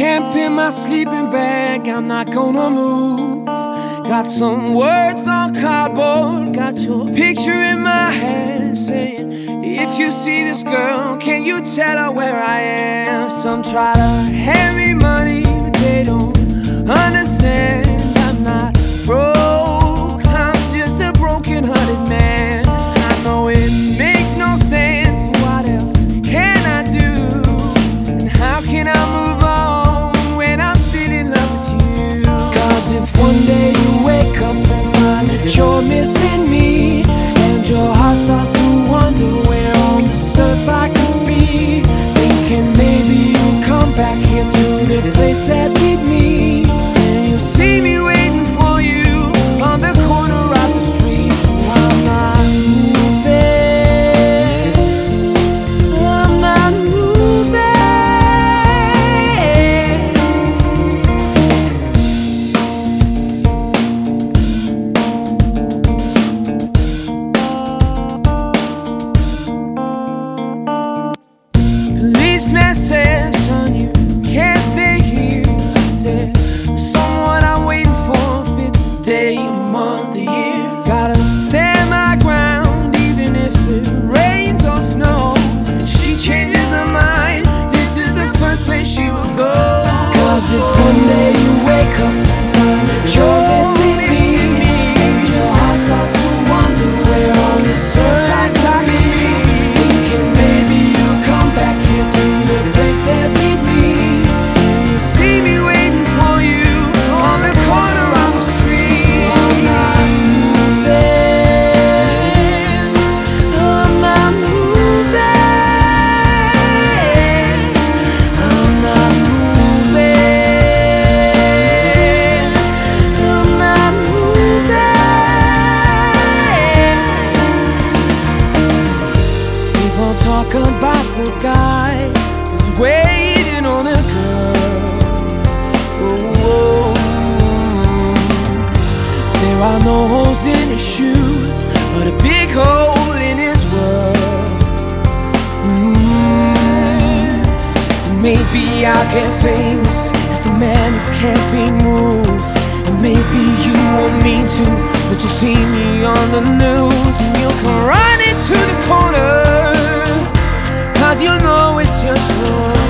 camp in my sleeping bag, I'm not gonna move. Got some words on cardboard, got your picture in my hand, saying, if you see this girl, can you tell her where I am? Some try to hand me money, but they don't understand. I'm not broke, I'm just a broken-hearted man. I know it makes no sense, but what else can I do? And how can I move on when I'm still in love with you? Cause if one day you wake up and find that you're missing me, and your heart starts to wonder where on this earth I could be, thinking maybe you'll come back here to the place that beat me, and you'll see me waiting for you on the corner of the street. So I'm not moving, I'm not moving. Policeman said, son, you can't stay here. I said, someone I'm waiting for, if it's a day, a month, a year. Gotta stand my ground, even if it rains or snows. If she changes her mind, this is the first place she will go. Cause if one day you wake up and find that you're missing me, and your heart starts to wonder where on this earth I could be, thinking maybe you'll come back here to the place that beat me, and you'll see me waiting for you on the corner of the street. So I'm not moving, I'm not moving, I'm not moving, I'm not moving. People talk about the guy who's waiting on a girl. Oh, there are no holes in his shoes, but a big hole in his world. Maybe I'll get famous as the man who can't be moved, and maybe you won't mean to, but you'll see me on the news, and you'll come running to the corner, cause you know it's just wrong.